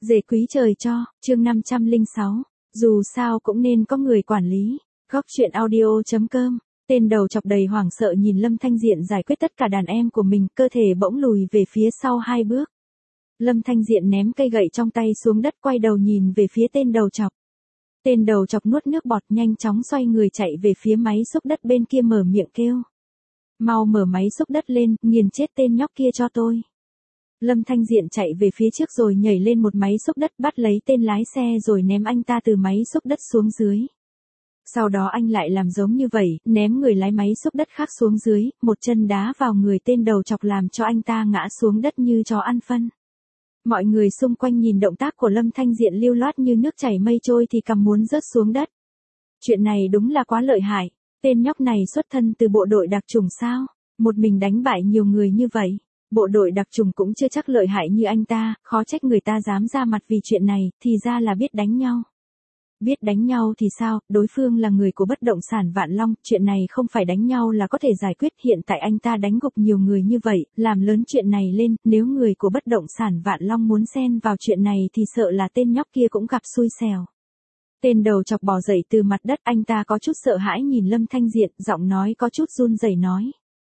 Dề quý trời cho, chương 506, dù sao cũng nên có người quản lý. Góc chuyện audio.com, tên đầu chọc đầy hoảng sợ nhìn Lâm Thanh Diện giải quyết tất cả đàn em của mình, cơ thể bỗng lùi về phía sau 2 bước. Lâm Thanh Diện ném cây gậy trong tay xuống đất, quay đầu nhìn về phía tên đầu chọc. Tên đầu chọc nuốt nước bọt, nhanh chóng xoay người chạy về phía máy xúc đất bên kia, mở miệng kêu. Mau mở máy xúc đất lên, nghiền chết tên nhóc kia cho tôi. Lâm Thanh Diện chạy về phía trước rồi nhảy lên một máy xúc đất, bắt lấy tên lái xe rồi ném anh ta từ máy xúc đất xuống dưới. Sau đó anh lại làm giống như vậy, ném người lái máy xúc đất khác xuống dưới, một chân đá vào người tên đầu chọc làm cho anh ta ngã xuống đất như chó ăn phân. Mọi người xung quanh nhìn động tác của Lâm Thanh Diện lưu loát như nước chảy mây trôi thì cầm muốn rớt xuống đất. Chuyện này đúng là quá lợi hại, tên nhóc này xuất thân từ bộ đội đặc chủng sao, một mình đánh bại nhiều người như vậy. Bộ đội đặc chủng cũng chưa chắc lợi hại như anh ta, khó trách người ta dám ra mặt vì chuyện này, thì ra là biết đánh nhau. Biết đánh nhau thì sao, đối phương là người của bất động sản Vạn Long, chuyện này không phải đánh nhau là có thể giải quyết, hiện tại anh ta đánh gục nhiều người như vậy, làm lớn chuyện này lên, nếu người của bất động sản Vạn Long muốn xen vào chuyện này thì sợ là tên nhóc kia cũng gặp xui xẻo. Tên đầu chọc bò dậy từ mặt đất, anh ta có chút sợ hãi nhìn Lâm Thanh Diện, giọng nói có chút run rẩy nói.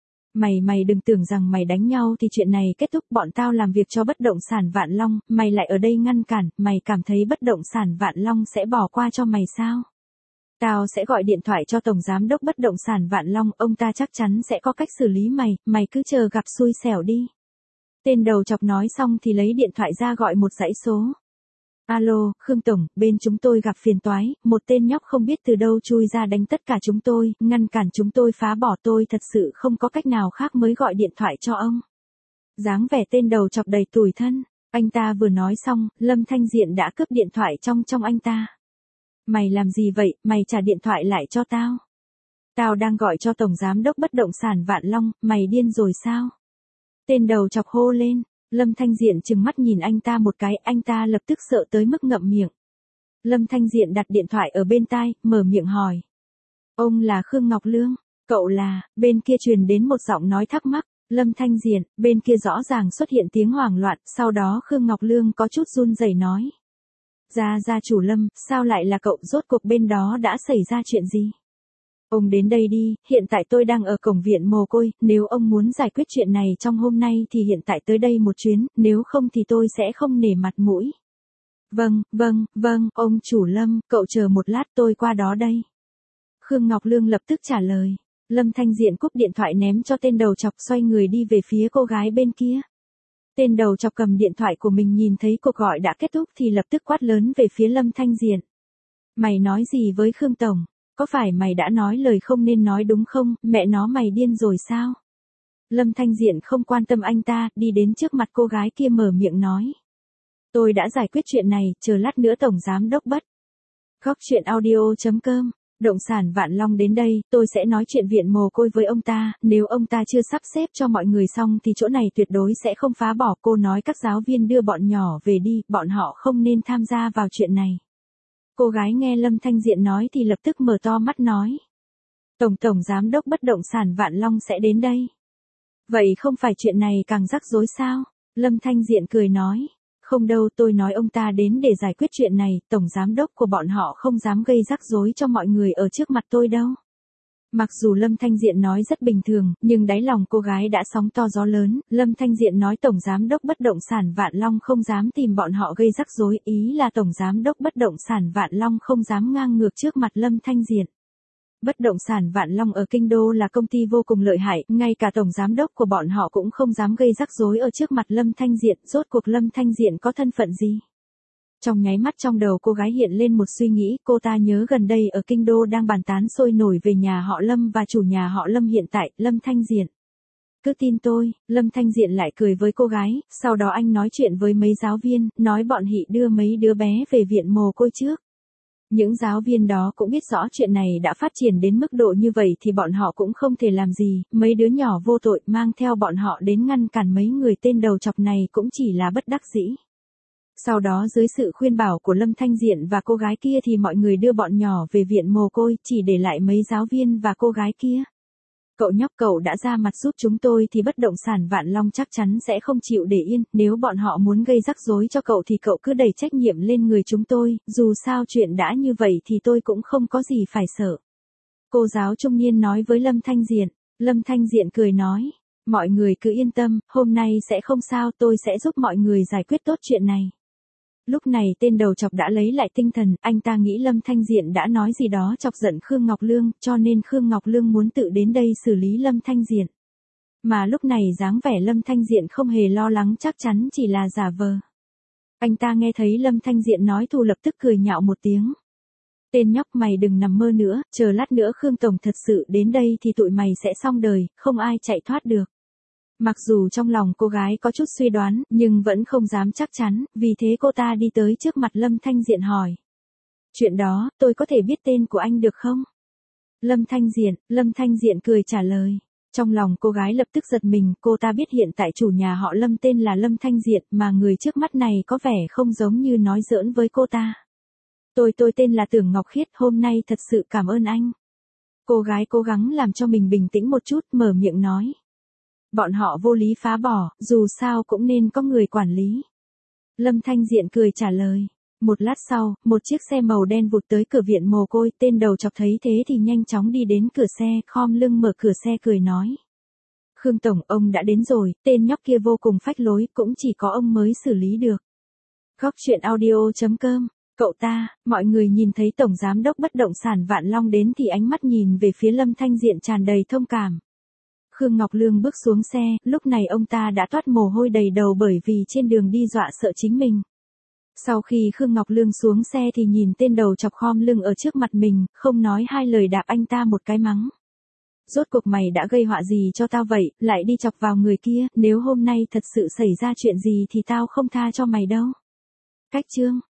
Mày đừng tưởng rằng mày đánh nhau thì chuyện này kết thúc, bọn tao làm việc cho bất động sản Vạn Long, mày lại ở đây ngăn cản, mày cảm thấy bất động sản Vạn Long sẽ bỏ qua cho mày sao? Tao sẽ gọi điện thoại cho Tổng Giám đốc bất động sản Vạn Long, ông ta chắc chắn sẽ có cách xử lý mày, mày cứ chờ gặp xui xẻo đi. Tên đầu chọc nói xong thì lấy điện thoại ra gọi một dãy số. Alo, Khương Tổng, bên chúng tôi gặp phiền toái, một tên nhóc không biết từ đâu chui ra đánh tất cả chúng tôi, ngăn cản chúng tôi phá bỏ, tôi thật sự không có cách nào khác mới gọi điện thoại cho ông. Dáng vẻ tên đầu chọc đầy tủi thân, anh ta vừa nói xong, Lâm Thanh Diện đã cướp điện thoại trong anh ta. Mày làm gì vậy, mày trả điện thoại lại cho tao. Tao đang gọi cho Tổng Giám đốc bất động sản Vạn Long, mày điên rồi sao? Tên đầu chọc hô lên. Lâm Thanh Diện trừng mắt nhìn anh ta một cái, anh ta lập tức sợ tới mức ngậm miệng. Lâm Thanh Diện đặt điện thoại ở bên tai, mở miệng hỏi. Ông là Khương Ngọc Lương, cậu là, bên kia truyền đến một giọng nói thắc mắc. Lâm Thanh Diện, bên kia rõ ràng xuất hiện tiếng hoảng loạn, sau đó Khương Ngọc Lương có chút run rẩy nói. Gia chủ Lâm, sao lại là cậu, rốt cuộc bên đó đã xảy ra chuyện gì? Ông đến đây đi, hiện tại tôi đang ở cổng viện mồ côi, nếu ông muốn giải quyết chuyện này trong hôm nay thì hiện tại tới đây một chuyến, nếu không thì tôi sẽ không nể mặt mũi. Vâng, ông chủ Lâm, cậu chờ một lát tôi qua đó đây. Khương Ngọc Lương lập tức trả lời. Lâm Thanh Diện cúp điện thoại ném cho tên đầu chọc, xoay người đi về phía cô gái bên kia. Tên đầu chọc cầm điện thoại của mình, nhìn thấy cuộc gọi đã kết thúc thì lập tức quát lớn về phía Lâm Thanh Diện. Mày nói gì với Khương Tổng? Có phải mày đã nói lời không nên nói đúng không, mẹ nó mày điên rồi sao? Lâm Thanh Diện không quan tâm anh ta, đi đến trước mặt cô gái kia mở miệng nói. Tôi đã giải quyết chuyện này, chờ lát nữa Tổng Giám đốc bất. Góc chuyện audio.com, động sản Vạn Long đến đây, tôi sẽ nói chuyện viện mồ côi với ông ta, nếu ông ta chưa sắp xếp cho mọi người xong thì chỗ này tuyệt đối sẽ không phá bỏ, cô nói các giáo viên đưa bọn nhỏ về đi, bọn họ không nên tham gia vào chuyện này. Cô gái nghe Lâm Thanh Diện nói thì lập tức mở to mắt nói. Tổng Giám đốc bất động sản Vạn Long sẽ đến đây. Vậy không phải chuyện này càng rắc rối sao? Lâm Thanh Diện cười nói. Không đâu, tôi nói ông ta đến để giải quyết chuyện này, Tổng Giám đốc của bọn họ không dám gây rắc rối cho mọi người ở trước mặt tôi đâu. Mặc dù Lâm Thanh Diện nói rất bình thường, nhưng đáy lòng cô gái đã sóng to gió lớn, Lâm Thanh Diện nói Tổng Giám đốc bất động sản Vạn Long không dám tìm bọn họ gây rắc rối, ý là Tổng Giám đốc bất động sản Vạn Long không dám ngang ngược trước mặt Lâm Thanh Diện. Bất động sản Vạn Long ở Kinh Đô là công ty vô cùng lợi hại, ngay cả Tổng Giám đốc của bọn họ cũng không dám gây rắc rối ở trước mặt Lâm Thanh Diện, rốt cuộc Lâm Thanh Diện có thân phận gì? Trong nháy mắt trong đầu cô gái hiện lên một suy nghĩ, cô ta nhớ gần đây ở Kinh Đô đang bàn tán sôi nổi về nhà họ Lâm và chủ nhà họ Lâm hiện tại, Lâm Thanh Diện. Cứ tin tôi, Lâm Thanh Diện lại cười với cô gái, sau đó anh nói chuyện với mấy giáo viên, nói bọn hị đưa mấy đứa bé về viện mồ côi trước. Những giáo viên đó cũng biết rõ chuyện này đã phát triển đến mức độ như vậy thì bọn họ cũng không thể làm gì, mấy đứa nhỏ vô tội mang theo bọn họ đến ngăn cản mấy người tên đầu chọc này cũng chỉ là bất đắc dĩ. Sau đó dưới sự khuyên bảo của Lâm Thanh Diện và cô gái kia thì mọi người đưa bọn nhỏ về viện mồ côi, chỉ để lại mấy giáo viên và cô gái kia. Cậu nhóc, cậu đã ra mặt giúp chúng tôi thì bất động sản Vạn Long chắc chắn sẽ không chịu để yên, nếu bọn họ muốn gây rắc rối cho cậu thì cậu cứ đẩy trách nhiệm lên người chúng tôi, dù sao chuyện đã như vậy thì tôi cũng không có gì phải sợ. Cô giáo trung niên nói với Lâm Thanh Diện. Lâm Thanh Diện cười nói, mọi người cứ yên tâm, hôm nay sẽ không sao, tôi sẽ giúp mọi người giải quyết tốt chuyện này. Lúc này tên đầu chọc đã lấy lại tinh thần, anh ta nghĩ Lâm Thanh Diện đã nói gì đó chọc giận Khương Ngọc Lương, cho nên Khương Ngọc Lương muốn tự đến đây xử lý Lâm Thanh Diện. Mà lúc này dáng vẻ Lâm Thanh Diện không hề lo lắng, chắc chắn chỉ là giả vờ. Anh ta nghe thấy Lâm Thanh Diện nói thù lập tức cười nhạo một tiếng. Tên nhóc, mày đừng nằm mơ nữa, chờ lát nữa Khương Tổng thật sự đến đây thì tụi mày sẽ xong đời, không ai chạy thoát được. Mặc dù trong lòng cô gái có chút suy đoán, nhưng vẫn không dám chắc chắn, vì thế cô ta đi tới trước mặt Lâm Thanh Diện hỏi. Chuyện đó, tôi có thể biết tên của anh được không? Lâm Thanh Diện cười trả lời. Trong lòng cô gái lập tức giật mình, cô ta biết hiện tại chủ nhà họ Lâm tên là Lâm Thanh Diện, mà người trước mắt này có vẻ không giống như nói giỡn với cô ta. Tôi tên là Tưởng Ngọc Khiết, hôm nay thật sự cảm ơn anh. Cô gái cố gắng làm cho mình bình tĩnh một chút, mở miệng nói. Bọn họ vô lý phá bỏ, dù sao cũng nên có người quản lý. Lâm Thanh Diện cười trả lời. Một lát sau, một chiếc xe màu đen vụt tới cửa viện mồ côi, tên đầu chọc thấy thế thì nhanh chóng đi đến cửa xe, khom lưng mở cửa xe cười nói. Khương Tổng, ông đã đến rồi, tên nhóc kia vô cùng phách lối, cũng chỉ có ông mới xử lý được. Góc truyện audio.com. Cậu ta, mọi người nhìn thấy Tổng Giám đốc bất động sản Vạn Long đến thì ánh mắt nhìn về phía Lâm Thanh Diện tràn đầy thông cảm. Khương Ngọc Lương bước xuống xe, lúc này ông ta đã toát mồ hôi đầy đầu bởi vì trên đường đi dọa sợ chính mình. Sau khi Khương Ngọc Lương xuống xe thì nhìn tên đầu chọc khom lưng ở trước mặt mình, không nói hai lời đạp anh ta một cái mắng. Rốt cuộc mày đã gây họa gì cho tao vậy, lại đi chọc vào người kia, nếu hôm nay thật sự xảy ra chuyện gì thì tao không tha cho mày đâu. Cách chương